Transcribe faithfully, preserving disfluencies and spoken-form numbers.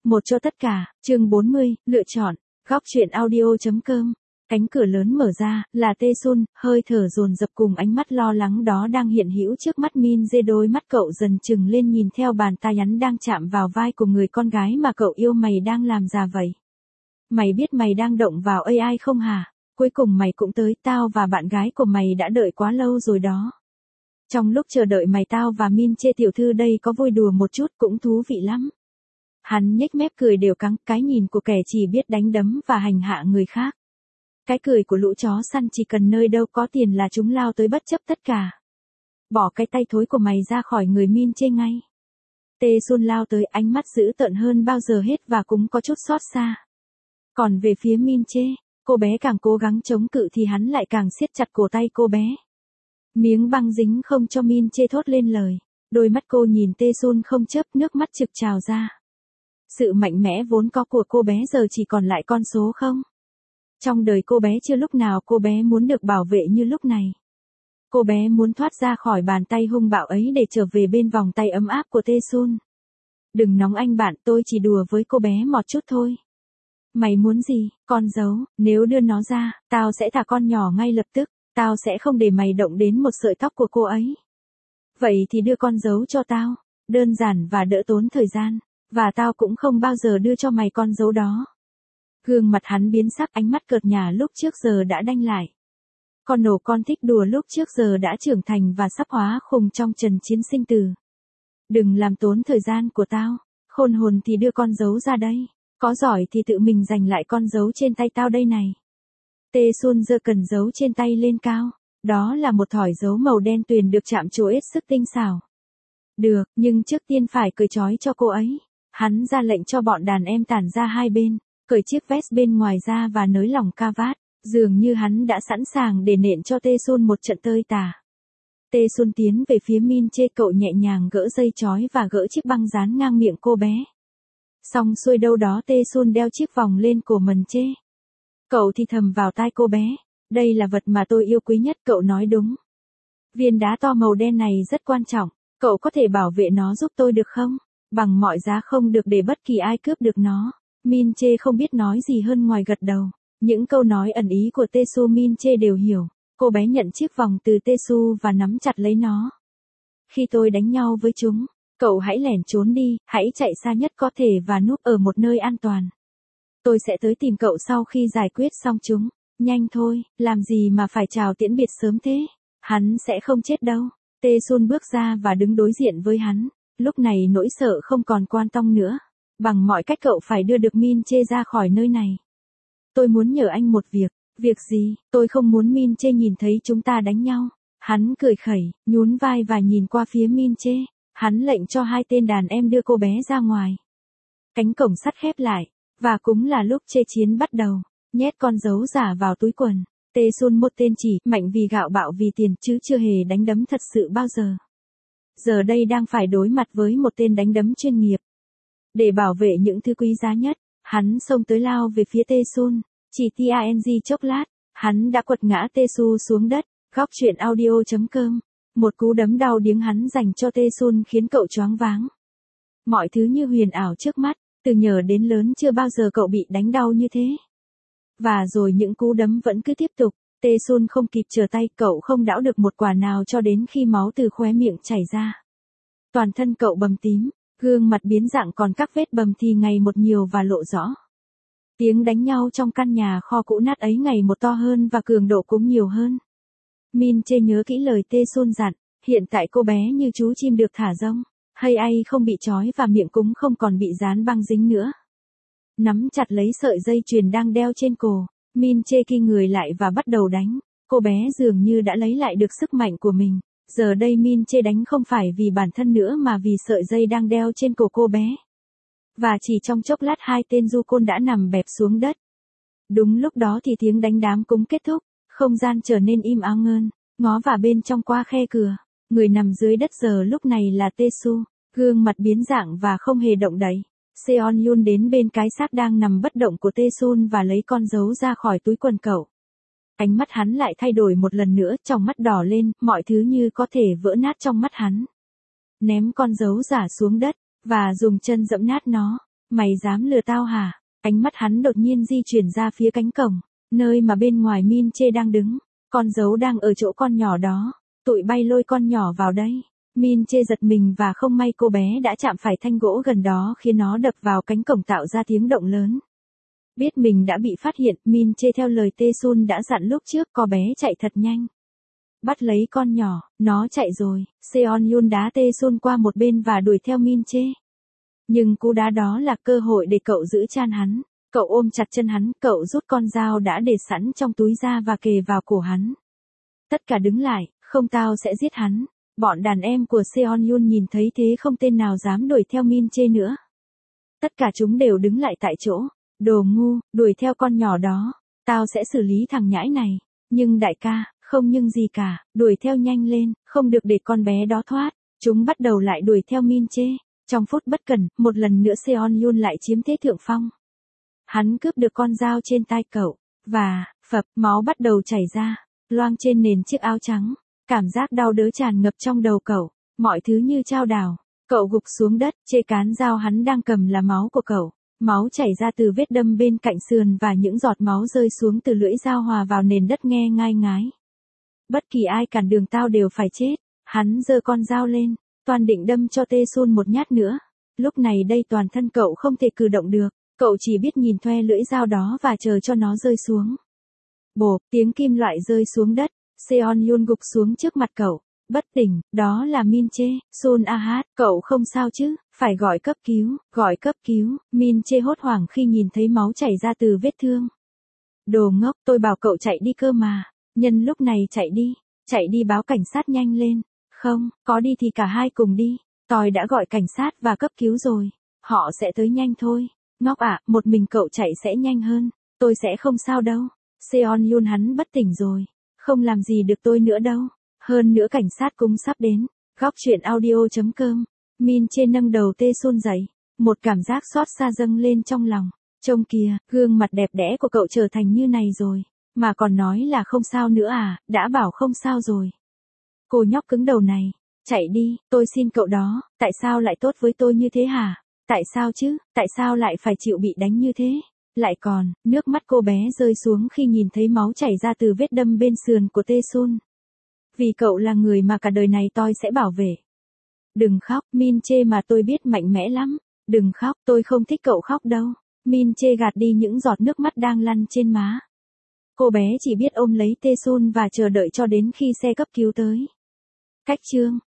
Một cho tất cả, chương bốn mươi, lựa chọn, góc truyện audio.com. Cánh cửa lớn mở ra, là Tae-sun, hơi thở dồn dập cùng ánh mắt lo lắng đó đang hiện hữu trước mắt Min Jae. Đôi mắt cậu dần trừng lên nhìn theo bàn tay hắn đang chạm vào vai của người con gái mà cậu yêu. Mày đang làm gì vậy? Mày biết mày đang động vào a i không hả? Cuối cùng mày cũng tới, tao và bạn gái của mày đã đợi quá lâu rồi đó. Trong lúc chờ đợi mày tao và Min Jae tiểu thư đây có vui đùa một chút cũng thú vị lắm. Hắn nhếch mép cười đều căng, cái nhìn của kẻ chỉ biết đánh đấm và hành hạ người khác. Cái cười của lũ chó săn chỉ cần nơi đâu có tiền là chúng lao tới bất chấp tất cả. Bỏ cái tay thối của mày ra khỏi người Min Jae ngay. Tae-sun lao tới, ánh mắt dữ tợn hơn bao giờ hết và cũng có chút xót xa. Còn về phía Min Jae, cô bé càng cố gắng chống cự thì hắn lại càng siết chặt cổ tay cô bé. Miếng băng dính không cho Min Jae thốt lên lời. Đôi mắt cô nhìn Tae-sun không chớp, nước mắt trực trào ra. Sự mạnh mẽ vốn có của cô bé giờ chỉ còn lại con số không. Trong đời cô bé chưa lúc nào cô bé muốn được bảo vệ như lúc này. Cô bé muốn thoát ra khỏi bàn tay hung bạo ấy để trở về bên vòng tay ấm áp của Tae-sun. Đừng nóng anh bạn, tôi chỉ đùa với cô bé một chút thôi. Mày muốn gì, con dấu, nếu đưa nó ra, tao sẽ thả con nhỏ ngay lập tức, tao sẽ không để mày động đến một sợi tóc của cô ấy. Vậy thì đưa con dấu cho tao, đơn giản và đỡ tốn thời gian, và tao cũng không bao giờ đưa cho mày con dấu đó. Gương mặt hắn biến sắc, ánh mắt cợt nhả lúc trước giờ đã đanh lại. Con nổ con thích đùa lúc trước giờ đã trưởng thành và sắp hóa khùng trong trần chiến sinh tử. Đừng làm tốn thời gian của tao, khôn hồn thì đưa con dấu ra đây, có giỏi thì tự mình giành lại con dấu trên tay tao đây này. Tae-sun giơ cần dấu trên tay lên cao, đó là một thỏi dấu màu đen tuyền được chạm trổ hết sức tinh xảo. Được, nhưng trước tiên phải cởi trói cho cô ấy. Hắn ra lệnh cho bọn đàn em tản ra hai bên, cởi chiếc vest bên ngoài ra và nới lỏng ca vát, dường như hắn đã sẵn sàng để nện cho Tae-sun một trận tơi tả. Tae-sun tiến về phía Min Jae, cậu nhẹ nhàng gỡ dây trói và gỡ chiếc băng dán ngang miệng cô bé. Xong xuôi đâu đó Tae-sun đeo chiếc vòng lên cổ Min Jae. Cậu thì thầm vào tai cô bé, đây là vật mà tôi yêu quý nhất, cậu nói đúng. Viên đá to màu đen này rất quan trọng, cậu có thể bảo vệ nó giúp tôi được không? Bằng mọi giá không được để bất kỳ ai cướp được nó. Min Jae không biết nói gì hơn ngoài gật đầu. Những câu nói ẩn ý của Tae-su Min Jae đều hiểu. Cô bé nhận chiếc vòng từ Tae-su và nắm chặt lấy nó. Khi tôi đánh nhau với chúng, cậu hãy lẻn trốn đi, hãy chạy xa nhất có thể và núp ở một nơi an toàn. Tôi sẽ tới tìm cậu sau khi giải quyết xong chúng. Nhanh thôi, làm gì mà phải chào tiễn biệt sớm thế? Hắn sẽ không chết đâu. Tae-sun bước ra và đứng đối diện với hắn. Lúc này nỗi sợ không còn quan trọng nữa. Bằng mọi cách cậu phải đưa được Min Jae ra khỏi nơi này. Tôi muốn nhờ anh một việc. Việc gì? Tôi không muốn Min Jae nhìn thấy chúng ta đánh nhau. Hắn cười khẩy, nhún vai và nhìn qua phía Min Jae. Hắn lệnh cho hai tên đàn em đưa cô bé ra ngoài. Cánh cổng sắt khép lại. Và cũng là lúc Jae chiến bắt đầu. Nhét con dấu giả vào túi quần. Tae-sun một tên chỉ mạnh vì gạo bạo vì tiền chứ chưa hề đánh đấm thật sự bao giờ. Giờ đây đang phải đối mặt với một tên đánh đấm chuyên nghiệp. Để bảo vệ những thứ quý giá nhất, hắn xông tới lao về phía Tae-sun. Chỉ tang chốc lát, hắn đã quật ngã Tae-su xuống đất. Góc truyện audio.com. Một cú đấm đau điếng hắn dành cho Tae-sun khiến cậu choáng váng. Mọi thứ như huyền ảo trước mắt, từ nhỏ đến lớn chưa bao giờ cậu bị đánh đau như thế. Và rồi những cú đấm vẫn cứ tiếp tục. Tae-sun không kịp trở tay, cậu không đảo được một quả nào cho đến khi máu từ khóe miệng chảy ra. Toàn thân cậu bầm tím, gương mặt biến dạng, còn các vết bầm thì ngày một nhiều và lộ rõ. Tiếng đánh nhau trong căn nhà kho cũ nát ấy ngày một to hơn và cường độ cũng nhiều hơn. Min Jae nhớ kỹ lời Tae-sun dặn, hiện tại cô bé như chú chim được thả rông, hay ai không bị trói và miệng cũng không còn bị dán băng dính nữa. Nắm chặt lấy sợi dây chuyền đang đeo trên cổ, Min Jae ki người lại và bắt đầu đánh. Cô bé dường như đã lấy lại được sức mạnh của mình. Giờ đây Min Jae đánh không phải vì bản thân nữa mà vì sợi dây đang đeo trên cổ cô bé. Và chỉ trong chốc lát hai tên du côn đã nằm bẹp xuống đất. Đúng lúc đó thì tiếng đánh đám cũng kết thúc, không gian trở nên im ắng hơn, ngó vào bên trong qua khe cửa. Người nằm dưới đất giờ lúc này là Tae-su, gương mặt biến dạng và không hề động đậy. Seon-yun đến bên cái xác đang nằm bất động của Tae-sun và lấy con dấu ra khỏi túi quần cậu. Ánh mắt hắn lại thay đổi một lần nữa, trong mắt đỏ lên, mọi thứ như có thể vỡ nát trong mắt hắn. Ném con dấu giả xuống đất, và dùng chân dẫm nát nó. Mày dám lừa tao hả? Ánh mắt hắn đột nhiên di chuyển ra phía cánh cổng, nơi mà bên ngoài Min Chê đang đứng. Con dấu đang ở chỗ con nhỏ đó. Tụi bay lôi con nhỏ vào đây. Min Chê giật mình và không may cô bé đã chạm phải thanh gỗ gần đó khiến nó đập vào cánh cổng tạo ra tiếng động lớn. Biết mình đã bị phát hiện, Min Chê theo lời Tae-sun đã dặn lúc trước, cô bé chạy thật nhanh. Bắt lấy con nhỏ, nó chạy rồi. Seon-yoon đá Tae-sun qua một bên và đuổi theo Min Chê. Nhưng cú đá đó là cơ hội để cậu giữ chan hắn. Cậu ôm chặt chân hắn, cậu rút con dao đã để sẵn trong túi ra và kề vào cổ hắn. Tất cả đứng lại, không tao sẽ giết hắn. Bọn đàn em của Seon-yoon nhìn thấy thế không tên nào dám đuổi theo Min Chê nữa. Tất cả chúng đều đứng lại tại chỗ. Đồ ngu, đuổi theo con nhỏ đó. Tao sẽ xử lý thằng nhãi này. Nhưng đại ca, không nhưng gì cả, đuổi theo nhanh lên, không được để con bé đó thoát. Chúng bắt đầu lại đuổi theo Min Chê. Trong phút bất cẩn, một lần nữa Seon-yoon lại chiếm thế thượng phong. Hắn cướp được con dao trên tay cậu. Và, phập, máu bắt đầu chảy ra. Loang trên nền chiếc áo trắng. Cảm giác đau đớn tràn ngập trong đầu cậu. Mọi thứ như chao đảo. Cậu gục xuống đất, chê cán dao hắn đang cầm là máu của cậu. Máu chảy ra từ vết đâm bên cạnh sườn và những giọt máu rơi xuống từ lưỡi dao hòa vào nền đất nghe ngai ngái. Bất kỳ ai cản đường tao đều phải chết. Hắn giơ con dao lên, Toàn định đâm cho Tae-sun một nhát nữa. Lúc này đây toàn thân cậu không thể cử động được. Cậu chỉ biết nhìn thoe lưỡi dao đó và chờ cho nó rơi xuống. Bộp, tiếng kim loại rơi xuống đất. Seon-yoon gục xuống trước mặt cậu. Bất tỉnh, đó là Min Chê. Sun A-hát, cậu không sao chứ, phải gọi cấp cứu, gọi cấp cứu. Min Chê hốt hoảng khi nhìn thấy máu chảy ra từ vết thương. Đồ ngốc, tôi bảo cậu chạy đi cơ mà. Nhân lúc này chạy đi, chạy đi báo cảnh sát nhanh lên. Không, có đi thì cả hai cùng đi. Tôi đã gọi cảnh sát và cấp cứu rồi. Họ sẽ tới nhanh thôi. Ngốc ạ, à, một mình cậu chạy sẽ nhanh hơn. Tôi sẽ không sao đâu. Seon-yoon hắn bất tỉnh rồi. Không làm gì được tôi nữa đâu. Hơn nữa cảnh sát cũng sắp đến. Góc truyện audio chấm com. Min Chê nâng đầu Tae-sun dậy. Một cảm giác xót xa dâng lên trong lòng. Trông kìa, gương mặt đẹp đẽ của cậu trở thành như này rồi. Mà còn nói là không sao nữa à, đã bảo không sao rồi. Cô nhóc cứng đầu này. Chạy đi, tôi xin cậu đó, tại sao lại tốt với tôi như thế hả? Tại sao chứ, tại sao lại phải chịu bị đánh như thế? Lại còn, nước mắt cô bé rơi xuống khi nhìn thấy máu chảy ra từ vết đâm bên sườn của Tae-sun. Vì cậu là người mà cả đời này tôi sẽ bảo vệ. Đừng khóc, Min Chê mà tôi biết mạnh mẽ lắm. Đừng khóc, tôi không thích cậu khóc đâu. Min Chê gạt đi những giọt nước mắt đang lăn trên má. Cô bé chỉ biết ôm lấy Tae-sun và chờ đợi cho đến khi xe cấp cứu tới. Cách chương